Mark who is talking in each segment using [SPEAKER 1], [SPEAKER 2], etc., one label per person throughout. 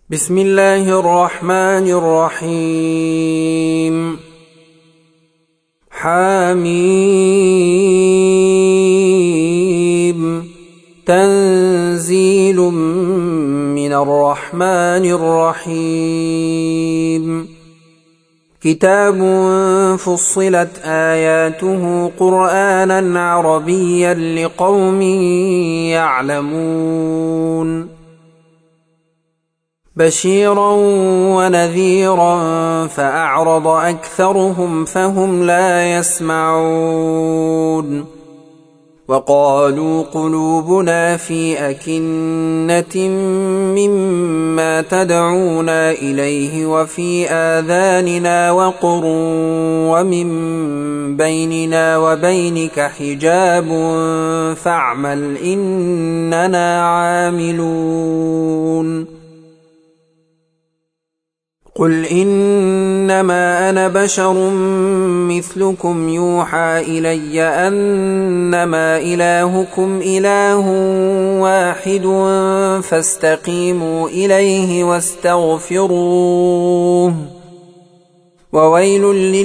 [SPEAKER 1] بسم الله الرحمن الرحيم. حميم. تنزيل من الرحمن الرحيم. كتاب فصلت آياته قرآنا عربيا لقوم يعلمون. بشيرا ونذيرا فأعرض أكثرهم فهم لا يسمعون. وقالوا قلوبنا في أكنة مما تدعونا إليه وفي آذاننا وقر ومن بيننا وبينك حجاب فاعمل إننا عاملون. قل إنما أنا بشر مثلكم يوحى إلي أنما إلهكم إله واحد فاستقيموا إليه واستغفروه. وويل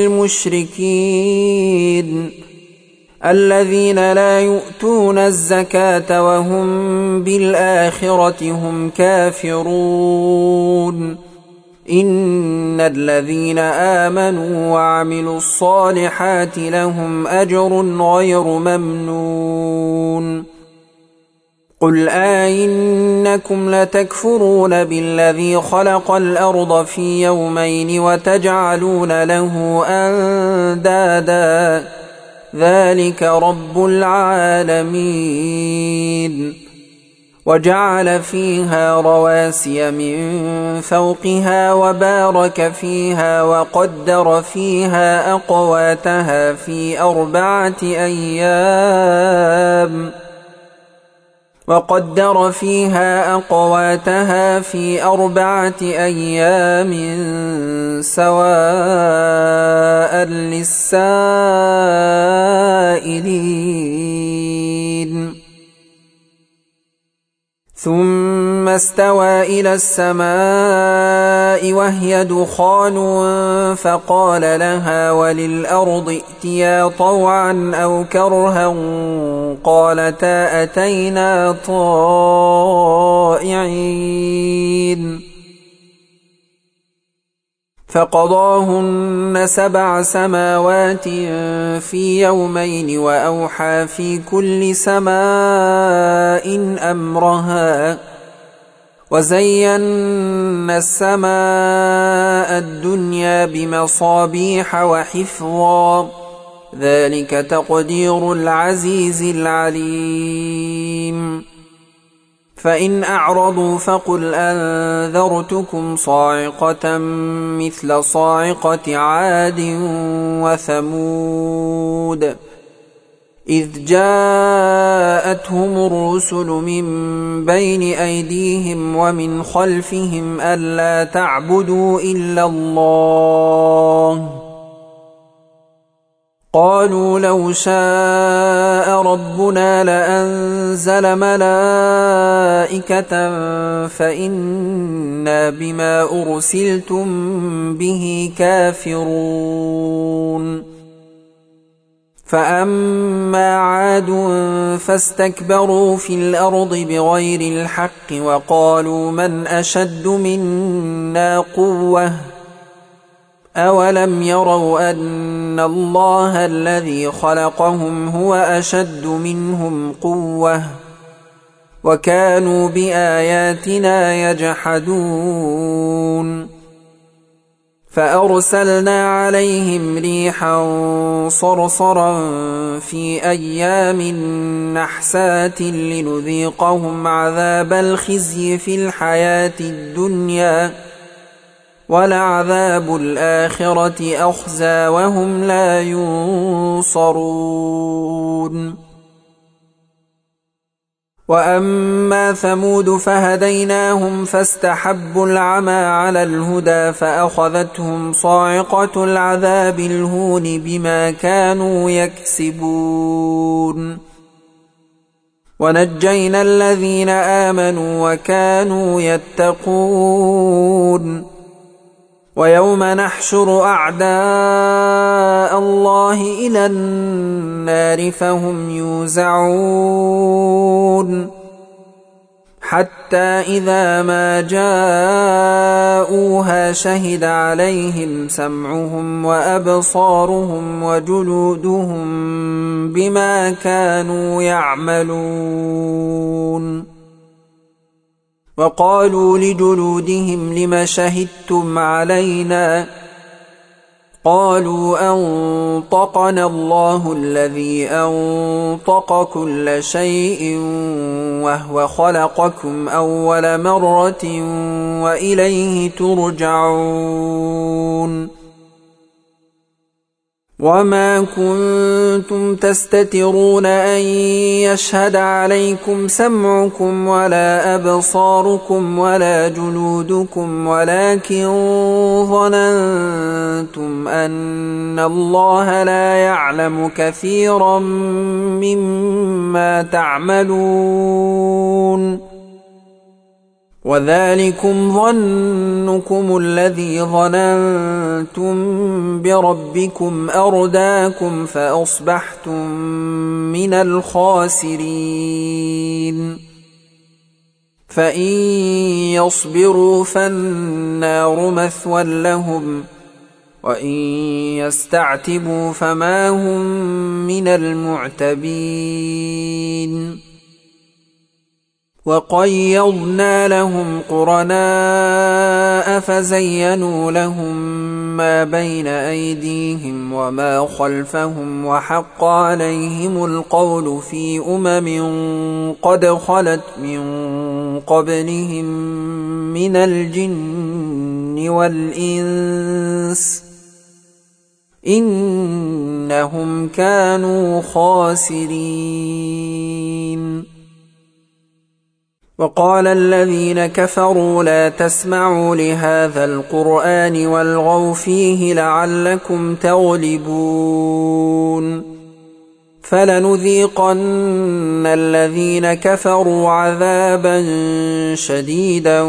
[SPEAKER 1] للمشركين الذين لا يؤتون الزكاة وهم بالآخرة هم كافرون. إن الذين آمنوا وعملوا الصالحات لهم أجر غير ممنون. قل أئنكم لتكفرون بالذي خلق الأرض في يومين وتجعلون له أندادا ذلك رب العالمين. وجعل فيها رواسي من فوقها وبارك فيها وقدر فيها أقواتها في أربعة أيام سواء للسائلين. ثم استوى إلى السماء وهي دخان فقال لها وللأرض ائتيا طوعا أو كرها قالتا أتينا طائعين. فقضاهن 7 سماوات في يومين وأوحى في كل سماء أمرها وزينا السماء الدنيا بمصابيح وحفظا ذلك تقدير العزيز العليم. فإن أعرضوا فقل أنذرتكم صاعقة مثل صاعقة عاد وثمود إذ جاءتهم الرسل من بين أيديهم ومن خلفهم ألا تعبدوا إلا الله قالوا لو شاء ربنا لأنزل ملائكة فإنا بما أرسلتم به كافرون. فأما عاد فاستكبروا في الأرض بغير الحق وقالوا من أشد منا قوة أولم يروا أن الله الذي خلقهم هو أشد منهم قوة وكانوا بآياتنا يجحدون. فأرسلنا عليهم ريحا صرصرا في أيام نحسات لنذيقهم عذاب الخزي في الحياة الدنيا ولعذاب الآخرة أخزى وهم لا ينصرون. وأما ثمود فهديناهم فاستحبوا العمى على الهدى فأخذتهم صاعقة العذاب الهون بما كانوا يكسبون. ونجينا الذين آمنوا وكانوا يتقون ويوم نحشر أعداء الله إلى النار فهم يوزعون حتى إذا ما جاءوها شهد عليهم سمعهم وأبصارهم وجلودهم بما كانوا يعملون وقالوا لجلودهم لم شهدتم علينا قالوا أنطقنا الله الذي أنطق كل شيء وهو خلقكم أول مرة وإليه ترجعون وما كنتم تستترون أن يشهد عليكم سمعكم ولا أبصاركم ولا جلودكم ولكن ظننتم أن الله لا يعلم كثيرا مما تعملون وذلكم ظنكم الذي ظننتم بربكم أرداكم فأصبحتم من الخاسرين فإن يصبروا فالنار مثوى لهم وإن يستعتبوا فما هم من المعتبين وقيضنا لهم قرناء فزينوا لهم ما بين أيديهم وما خلفهم وحق عليهم القول في قد خلت من قبلهم من الجن والإنس إنهم كانوا خاسرين وقال الذين كفروا لا تسمعوا لهذا القرآن والغوا فيه لعلكم تغلبون فلنذيقن الذين كفروا عذابا شديدا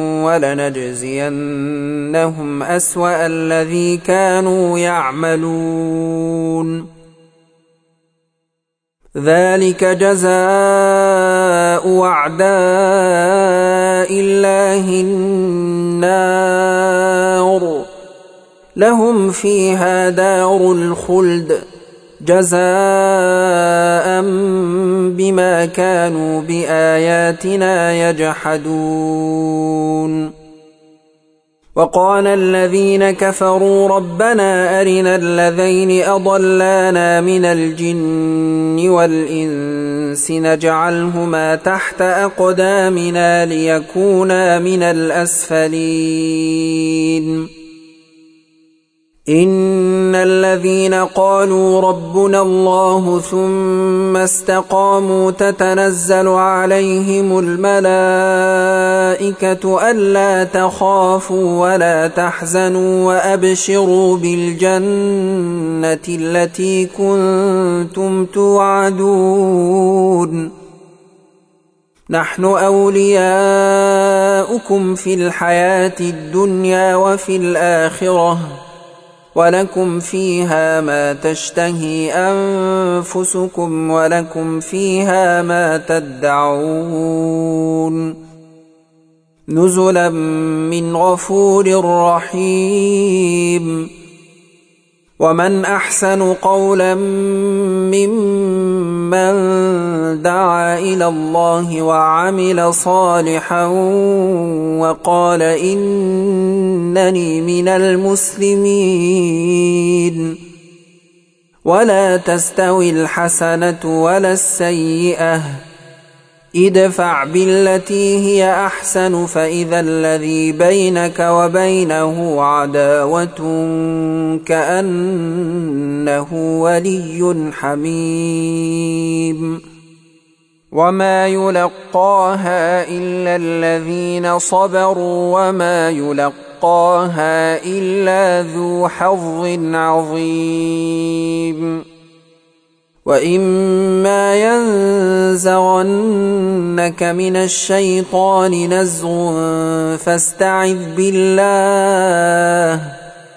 [SPEAKER 1] ولنجزينهم أسوأ الذي كانوا يعملون ذلك جزاء أعداء الله النار لهم فيها دار الخلد جزاء بما كانوا بآياتنا يجحدون وقال الذين كفروا ربنا أرنا الذين أضلانا من الجن والإنس نجعلهما تحت أقدامنا ليكونا من الأسفلين إن الذين قالوا ربنا الله ثم استقاموا تتنزل عليهم الملائكة ألا تخافوا ولا تحزنوا وأبشروا بالجنة التي كنتم توعدون نحن أولياؤكم في الحياة الدنيا وفي الآخرة ولكم فيها ما تشتهي أنفسكم ولكم فيها ما تدعون نزلا من غفور رحيم ومن أحسن قولا ممن دعا إلى الله وعمل صالحا وقال إنني من المسلمين ولا تستوي الحسنة ولا السيئة ادفع بالتي هي أحسن فإذا الذي بينك وبينه عداوة كأنه ولي حميم وما يلقاها إلا الذين صبروا وما يلقاها إلا ذو حظ عظيم وإما ينزغنك من الشيطان نزغ فاستعذ بالله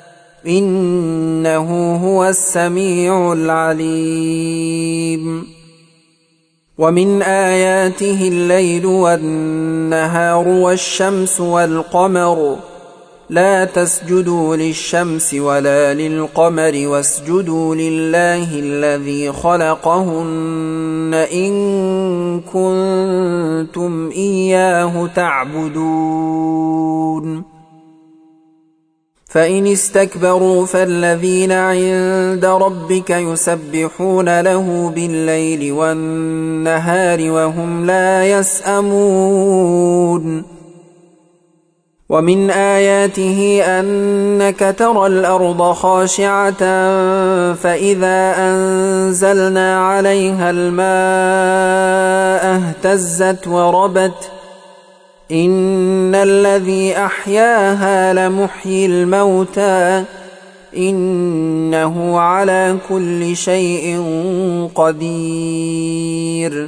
[SPEAKER 1] إنه هو السميع العليم ومن آياته الليل والنهار والشمس والقمر لا تسجدوا للشمس ولا للقمر واسجدوا لله الذي خلقهن إن كنتم إياه تعبدون فإن استكبروا فالذين عند ربك يسبحون له بالليل والنهار وهم لا يسأمون ومن آياته أنك ترى الأرض خاشعة فإذا أنزلنا عليها الماء اهتزت وربت إن الذي أحياها لمحيي الموتى إنه على كل شيء قدير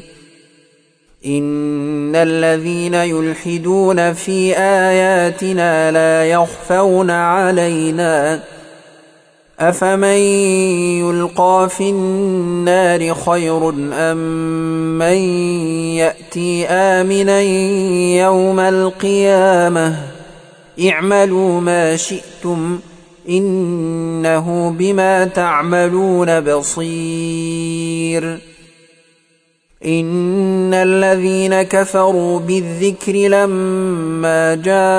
[SPEAKER 1] إن الذين يلحدون في آياتنا لا يخفون علينا أفمن يلقى في النار خير أم من يأتي آمنا يوم القيامة اعملوا ما شئتم إنه بما تعملون بصير إن الذين كفروا بالذكر لما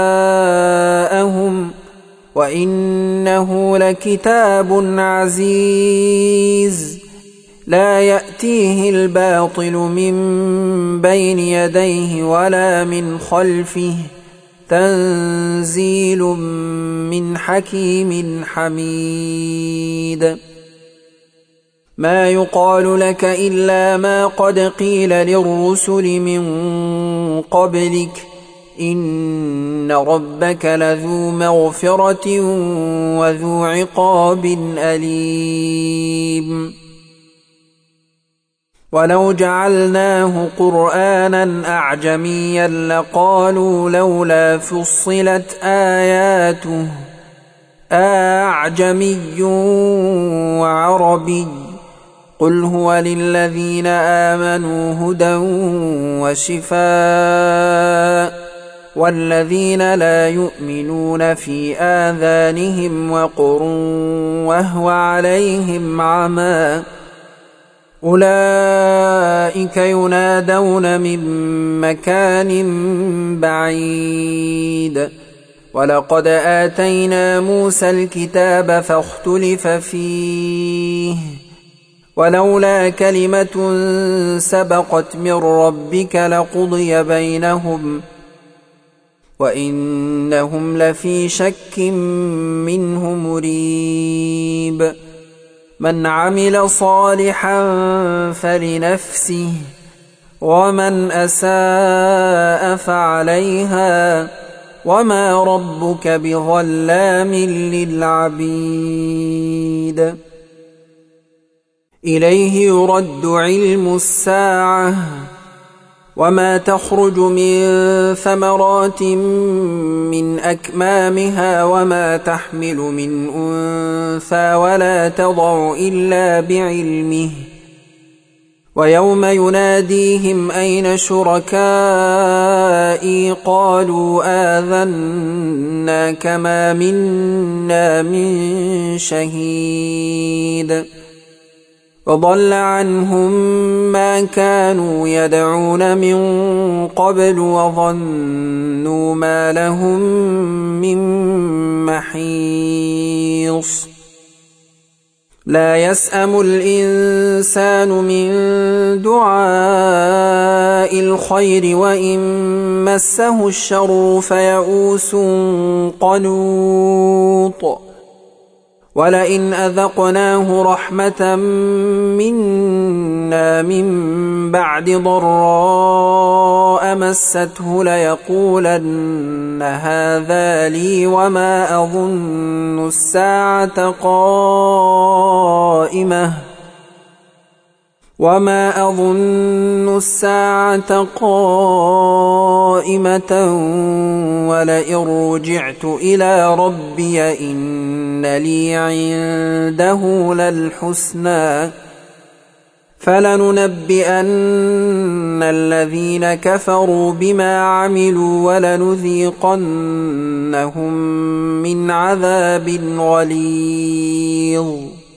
[SPEAKER 1] جاءهم وإنه لكتاب عزيز لا يأتيه الباطل من بين يديه ولا من خلفه تنزيل من حكيم حميد ما يقال لك إلا ما قد قيل للرسل من قبلك إن ربك لذو مغفرة وذو عقاب أليم ولو جعلناه قرآنا أعجميا لقالوا لولا فصلت آياته أعجمي وعربي قل هو للذين آمنوا هدى وشفاء والذين لا يؤمنون في آذانهم وقر وهو عليهم عمى أولئك ينادون من مكان بعيد ولقد آتينا موسى الكتاب فاختلف فيه ولولا كلمة سبقت من ربك لقضي بينهم وإنهم لفي شك منه مريب من عمل صالحا فلنفسه ومن أساء فعليها وما ربك بظلام للعبيد إليه يرد علم الساعة وما تخرج من ثمرات من أكمامها وما تحمل من أنثى ولا تضع إلا بعلمه ويوم يناديهم أين شركائي قالوا آذناك ما منا من شهيد وضل عنهم ما كانوا يدعون من قبل وظنوا ما لهم من محيص لا يسأم الإنسان من دعاء الخير وإن مسه الشر فيئوس قنوط ولئن أذقناه رحمة منا من بعد ضراء مسته ليقولن هذا لي وما أظن الساعة قائمة وما أظن الساعة قائمة ولئن رجعت إلى ربي إن لي عنده للحسنى فلننبئن الذين كفروا بما عملوا ولنذيقنهم من عذاب غليظ.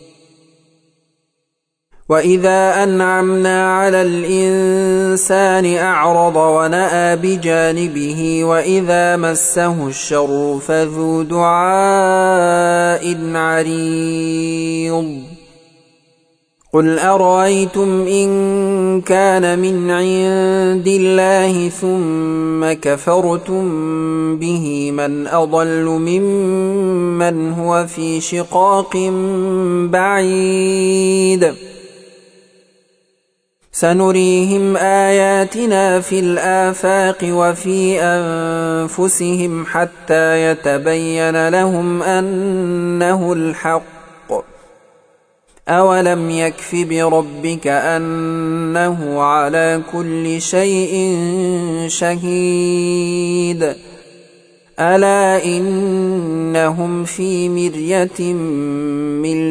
[SPEAKER 1] وإذا أنعمنا على الإنسان أعرض ونأى بجانبه وإذا مسه الشر فذو دعاء عريض. قل أرأيتم إن كان من عند الله ثم كفرتم به من أضل ممن هو في شقاق بعيد. سنريهم آياتنا في الآفاق وفي أنفسهم حتى يتبين لهم أنه الحق. أولم يكف بربك أنه على كل شيء شهيد. ألا إنهم في مرية من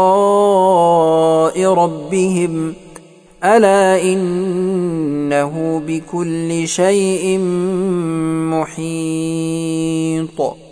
[SPEAKER 1] لقاء ربهم ألا إنه بكل شيء محيط.